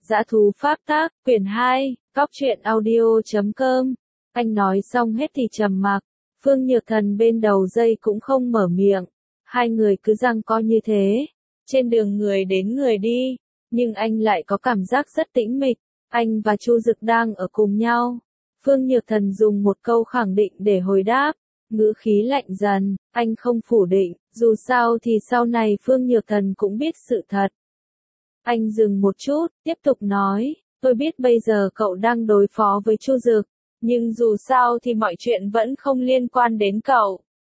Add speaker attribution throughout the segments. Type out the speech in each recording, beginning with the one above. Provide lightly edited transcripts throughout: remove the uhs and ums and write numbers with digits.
Speaker 1: Dã thú pháp tác, quyển 2, Cóc truyện audio.com. Anh nói xong hết thì trầm mặc, Phương Nhược Thần bên đầu dây cũng không mở miệng. Hai người cứ giằng co như thế. Trên đường người đến người đi, nhưng anh lại có cảm giác rất tĩnh mịch. Anh và Chu Dực đang ở cùng nhau. Phương Nhược Thần dùng một câu khẳng định để hồi đáp, ngữ khí lạnh dần, anh không phủ định, dù sao thì sau này Phương Nhược Thần cũng biết sự thật. Anh dừng một chút, tiếp tục nói, tôi biết bây giờ cậu đang đối phó với Chu Dực, nhưng dù sao thì mọi chuyện vẫn không liên quan đến cậu.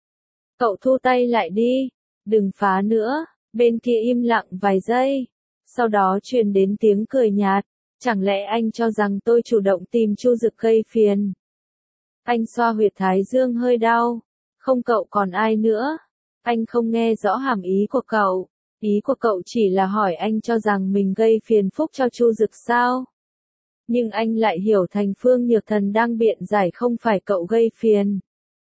Speaker 1: Cậu thu tay lại đi, đừng phá nữa. Bên kia im lặng vài giây, sau đó truyền đến tiếng cười nhạt, chẳng lẽ anh cho rằng tôi chủ động tìm Chu Dực gây phiền? Anh xoa huyệt thái dương hơi đau, không cậu còn ai nữa? Anh không nghe rõ hàm ý của cậu, ý của cậu chỉ là hỏi anh cho rằng mình gây phiền phức cho Chu Dực sao? Nhưng anh lại hiểu thành Phương Nhược Thần đang biện giải không phải cậu gây phiền.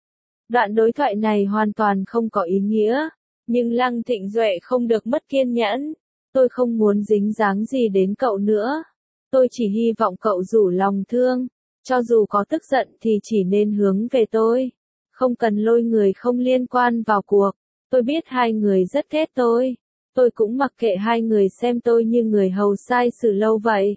Speaker 1: Đoạn đối thoại này hoàn toàn không có ý nghĩa. Nhưng Lăng Thịnh Duệ không được mất kiên nhẫn. Tôi không muốn dính dáng gì đến cậu nữa. Tôi chỉ hy vọng cậu rủ lòng thương. Cho dù có tức giận thì chỉ nên hướng về tôi. Không cần lôi người không liên quan vào cuộc. Tôi biết hai người rất ghét tôi. Tôi cũng mặc kệ hai người xem tôi như người hầu sai xử lâu vậy.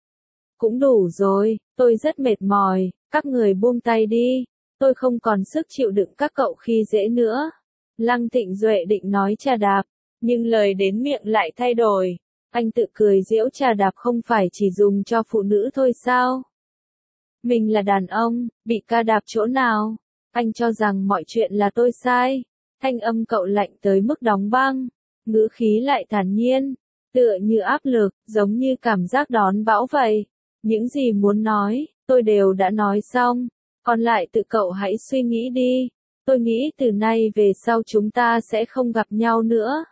Speaker 1: Cũng đủ rồi, tôi rất mệt mỏi, các người buông tay đi. Tôi không còn sức chịu đựng các cậu khi dễ nữa. Lăng Thịnh Duệ định nói trà đạp, nhưng lời đến miệng lại thay đổi. Anh tự cười giễu trà đạp không phải chỉ dùng cho phụ nữ thôi sao? Mình là đàn ông, bị ca đạp chỗ nào? Anh cho rằng mọi chuyện là tôi sai. Thanh âm cậu lạnh tới mức đóng băng, ngữ khí lại thản nhiên, tựa như áp lực, giống như cảm giác đón bão vậy. Những gì muốn nói, tôi đều đã nói xong, còn lại tự cậu hãy suy nghĩ đi. Tôi nghĩ từ nay về sau chúng ta sẽ không gặp nhau nữa.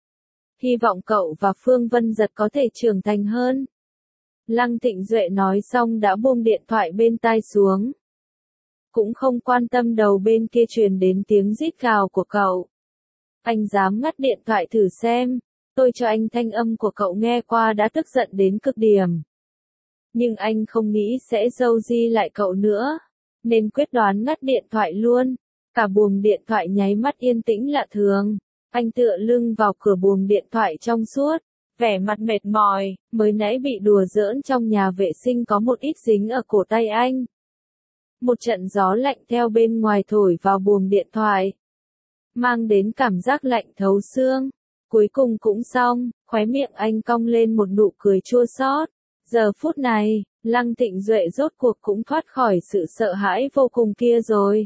Speaker 1: Hy vọng cậu và Phương Vân Dật có thể trưởng thành hơn. Lăng Thịnh Duệ nói xong đã buông điện thoại bên tai xuống. Cũng không quan tâm đầu bên kia truyền đến tiếng rít gào của cậu. Anh dám ngắt điện thoại thử xem. Tôi cho anh thanh âm của cậu nghe qua đã tức giận đến cực điểm. Nhưng anh không nghĩ sẽ dâu di lại cậu nữa. Nên quyết đoán ngắt điện thoại luôn. Cả buồng điện thoại nháy mắt yên tĩnh lạ thường. Anh tựa lưng vào cửa buồng điện thoại trong suốt, vẻ mặt mệt mỏi, mới nãy bị đùa giỡn trong nhà vệ sinh có một ít dính ở cổ tay anh. Một trận gió lạnh theo bên ngoài thổi vào buồng điện thoại, mang đến cảm giác lạnh thấu xương. Cuối cùng cũng xong, khóe miệng anh cong lên một nụ cười chua xót. Giờ phút này, Lăng Thịnh Duệ rốt cuộc cũng thoát khỏi sự sợ hãi vô cùng kia rồi.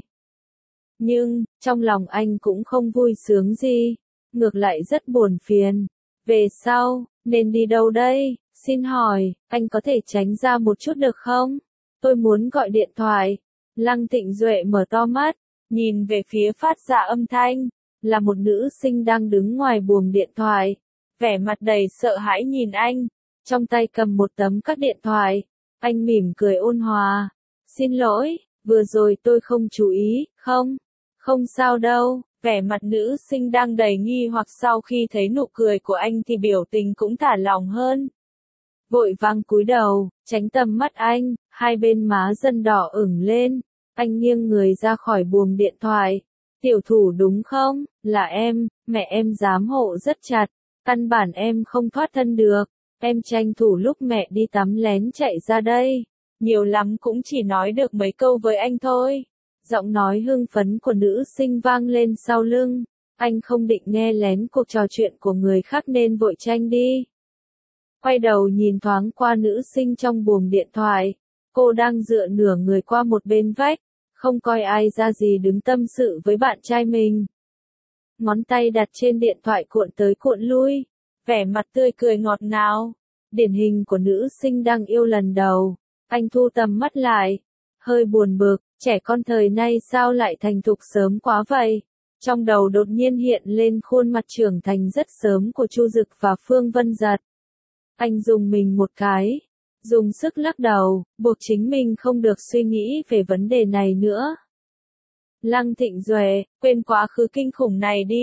Speaker 1: Nhưng, trong lòng anh cũng không vui sướng gì, ngược lại rất buồn phiền. Về sau, nên đi đâu đây? Xin hỏi, anh có thể tránh ra một chút được không? Tôi muốn gọi điện thoại. Lăng Thịnh Duệ mở to mắt, nhìn về phía phát ra âm thanh, là một nữ sinh đang đứng ngoài buồng điện thoại, vẻ mặt đầy sợ hãi nhìn anh, trong tay cầm một tấm các điện thoại. Anh mỉm cười ôn hòa. Xin lỗi, vừa rồi tôi không chú ý, không sao đâu. Vẻ mặt nữ sinh đang đầy nghi hoặc sau khi thấy nụ cười của anh thì biểu tình cũng thả lỏng hơn. Vội vàng cúi đầu, tránh tầm mắt anh, hai bên má dần đỏ ửng lên. Anh nghiêng người ra khỏi buồng điện thoại. Tiểu thủ đúng không? Là em, mẹ em giám hộ rất chặt. Căn bản em không thoát thân được. Em tranh thủ lúc mẹ đi tắm lén chạy ra đây. Nhiều lắm cũng chỉ nói được mấy câu với anh thôi. Giọng nói hưng phấn của nữ sinh vang lên sau lưng. Anh không định nghe lén cuộc trò chuyện của người khác nên vội tranh đi. Quay đầu nhìn thoáng qua nữ sinh trong buồng điện thoại. Cô đang dựa nửa người qua một bên vách, không coi ai ra gì đứng tâm sự với bạn trai mình. Ngón tay đặt trên điện thoại cuộn tới cuộn lui, vẻ mặt tươi cười ngọt ngào, điển hình của nữ sinh đang yêu lần đầu. Anh thu tầm mắt lại, hơi buồn bực, trẻ con thời nay sao lại thành thục sớm quá vậy? Trong đầu đột nhiên hiện lên khuôn mặt trưởng thành rất sớm của Chu Dực và Phương Vân Dật. Anh dùng mình một cái, dùng sức lắc đầu, buộc chính mình không được suy nghĩ về vấn đề này nữa. Lăng Thịnh Duệ, quên quá khứ kinh khủng này đi.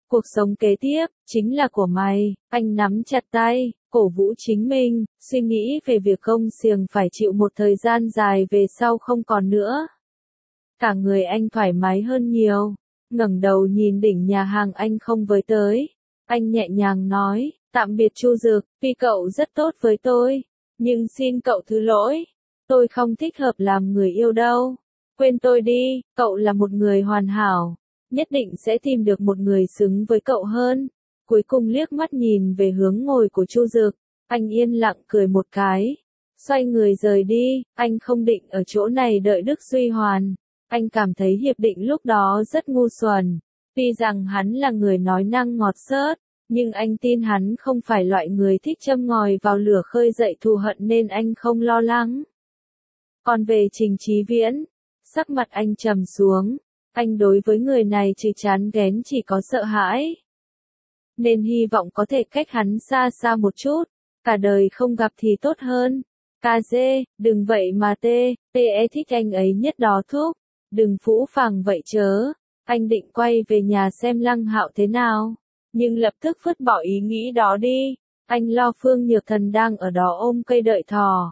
Speaker 1: Cuộc sống kế tiếp, chính là của mày. Anh nắm chặt tay, cổ vũ chính mình, suy nghĩ về việc công xiềng phải chịu một thời gian dài về sau không còn nữa. Cả người anh thoải mái hơn nhiều, ngẩng đầu nhìn đỉnh nhà hàng anh không với tới. Anh nhẹ nhàng nói, tạm biệt Chu Dực, vì cậu rất tốt với tôi, nhưng xin cậu thứ lỗi, tôi không thích hợp làm người yêu đâu. Quên tôi đi, cậu là một người hoàn hảo, nhất định sẽ tìm được một người xứng với cậu hơn. Cuối cùng liếc mắt nhìn về hướng ngồi của Chu Dực, anh yên lặng cười một cái, xoay người rời đi. Anh không định ở chỗ này đợi Đức Duy Hoàn. Anh cảm thấy hiệp định lúc đó rất ngu xuẩn. Tuy rằng hắn là người nói năng ngọt xớt, nhưng anh tin hắn không phải loại người thích châm ngòi vào lửa khơi dậy thù hận nên anh không lo lắng. Còn về Trình Chí Viễn, sắc mặt anh trầm xuống. Anh đối với người này trừ chán ghén chỉ có sợ hãi. Nên hy vọng có thể cách hắn xa xa một chút, cả đời không gặp thì tốt hơn. KG, đừng vậy mà TE thích anh ấy nhất đó thúc. Đừng phũ phàng vậy chớ. Anh định quay về nhà xem Lăng Hạo thế nào, nhưng lập tức vứt bỏ ý nghĩ đó đi. Anh lo Phương Nhược Thần đang ở đó ôm cây đợi thỏ.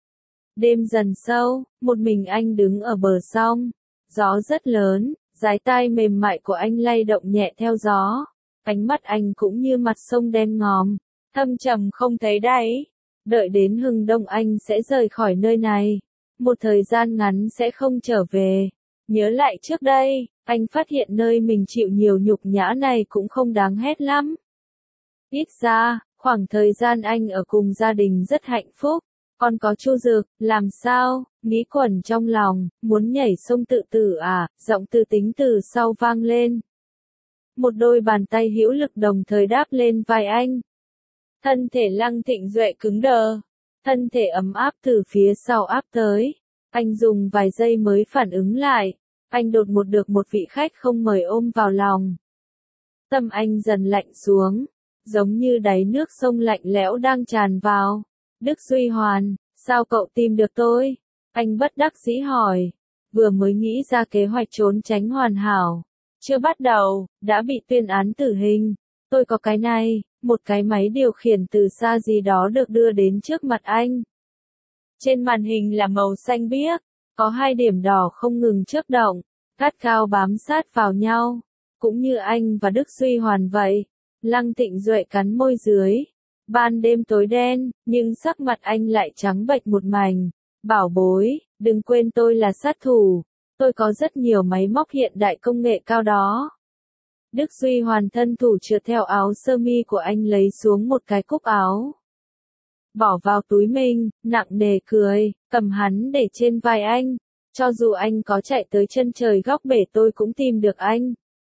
Speaker 1: Đêm dần sâu, một mình anh đứng ở bờ sông. Gió rất lớn, dái tai mềm mại của anh lay động nhẹ theo gió. Ánh mắt anh cũng như mặt sông đen ngòm, thâm trầm không thấy đáy. Đợi đến hừng đông anh sẽ rời khỏi nơi này. Một thời gian ngắn sẽ không trở về. Nhớ lại trước đây, anh phát hiện nơi mình chịu nhiều nhục nhã này cũng không đáng hét lắm. Ít ra, khoảng thời gian anh ở cùng gia đình rất hạnh phúc. Còn có Chu Dực, làm sao, nghĩ quẩn trong lòng, muốn nhảy sông tự tử à, giọng Từ Tính từ sau vang lên. Một đôi bàn tay hữu lực đồng thời đáp lên vai anh. Thân thể Lăng Thịnh Duệ cứng đờ, thân thể ấm áp từ phía sau áp tới. Anh dùng vài giây mới phản ứng lại, anh đột ngột được một vị khách không mời ôm vào lòng. Tâm anh dần lạnh xuống, giống như đáy nước sông lạnh lẽo đang tràn vào. Đức Duy Hoàn, sao cậu tìm được tôi? Anh bất đắc dĩ hỏi, vừa mới nghĩ ra kế hoạch trốn tránh hoàn hảo. Chưa bắt đầu, đã bị tuyên án tử hình. Tôi có cái này, một cái máy điều khiển từ xa gì đó được đưa đến trước mặt anh. Trên màn hình là màu xanh biếc, có hai điểm đỏ không ngừng chớp động, gắt gao bám sát vào nhau, cũng như anh và Đức Duy Hoàn vậy. Lăng Thịnh Duệ cắn môi dưới. Ban đêm tối đen, nhưng sắc mặt anh lại trắng bệch một mảnh. Bảo bối, đừng quên tôi là sát thủ. Tôi có rất nhiều máy móc hiện đại công nghệ cao đó. Đức Duy Hoàn thân thủ trượt theo áo sơ mi của anh lấy xuống một cái cúc áo. Bỏ vào túi mình, nặng nề cười, cầm hắn để trên vai anh. Cho dù anh có chạy tới chân trời góc bể tôi cũng tìm được anh.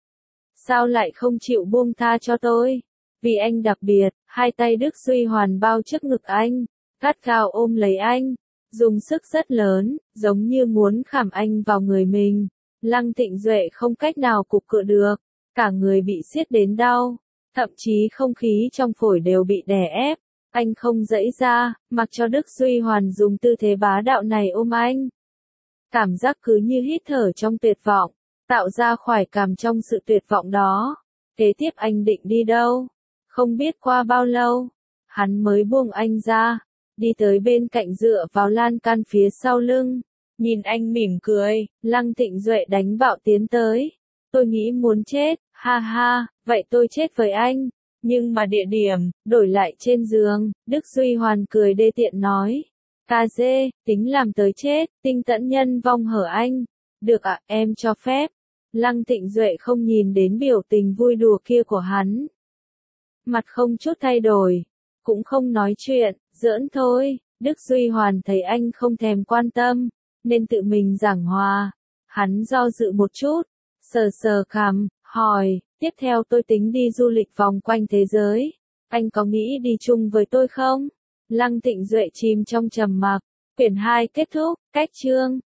Speaker 1: Sao lại không chịu buông tha cho tôi? Vì anh đặc biệt, hai tay Đức Duy Hoàn bao trước ngực anh, gắt gao ôm lấy anh, dùng sức rất lớn, giống như muốn khảm anh vào người mình. Lăng Thịnh Duệ không cách nào cục cựa được, cả người bị siết đến đau, thậm chí không khí trong phổi đều bị đè ép. Anh không giãy ra, mặc cho Đức Duy Hoàn dùng tư thế bá đạo này ôm anh. Cảm giác cứ như hít thở trong tuyệt vọng, tạo ra khoái cảm trong sự tuyệt vọng đó. Kế tiếp anh định đi đâu? Không biết qua bao lâu, hắn mới buông anh ra, đi tới bên cạnh dựa vào lan can phía sau lưng. Nhìn anh mỉm cười, Lăng Thịnh Duệ đánh bạo tiến tới. Tôi nghĩ muốn chết, ha ha, vậy tôi chết với anh. Nhưng mà địa điểm, đổi lại trên giường, Đức Duy Hoàn cười đê tiện nói. KG, tính làm tới chết, tinh tẫn nhân vong hở anh. Được ạ, em cho phép. Lăng Thịnh Duệ không nhìn đến biểu tình vui đùa kia của hắn. Mặt không chút thay đổi, cũng không nói chuyện, giỡn thôi. Đức Duy Hoàn thấy anh không thèm quan tâm, nên tự mình giảng hòa. Hắn do dự một chút, sờ sờ cằm, hỏi, tiếp theo tôi tính đi du lịch vòng quanh thế giới. Anh có nghĩ đi chung với tôi không? Lăng Thịnh Duệ chìm trong trầm mặc. Quyển 2 kết thúc, cách chương.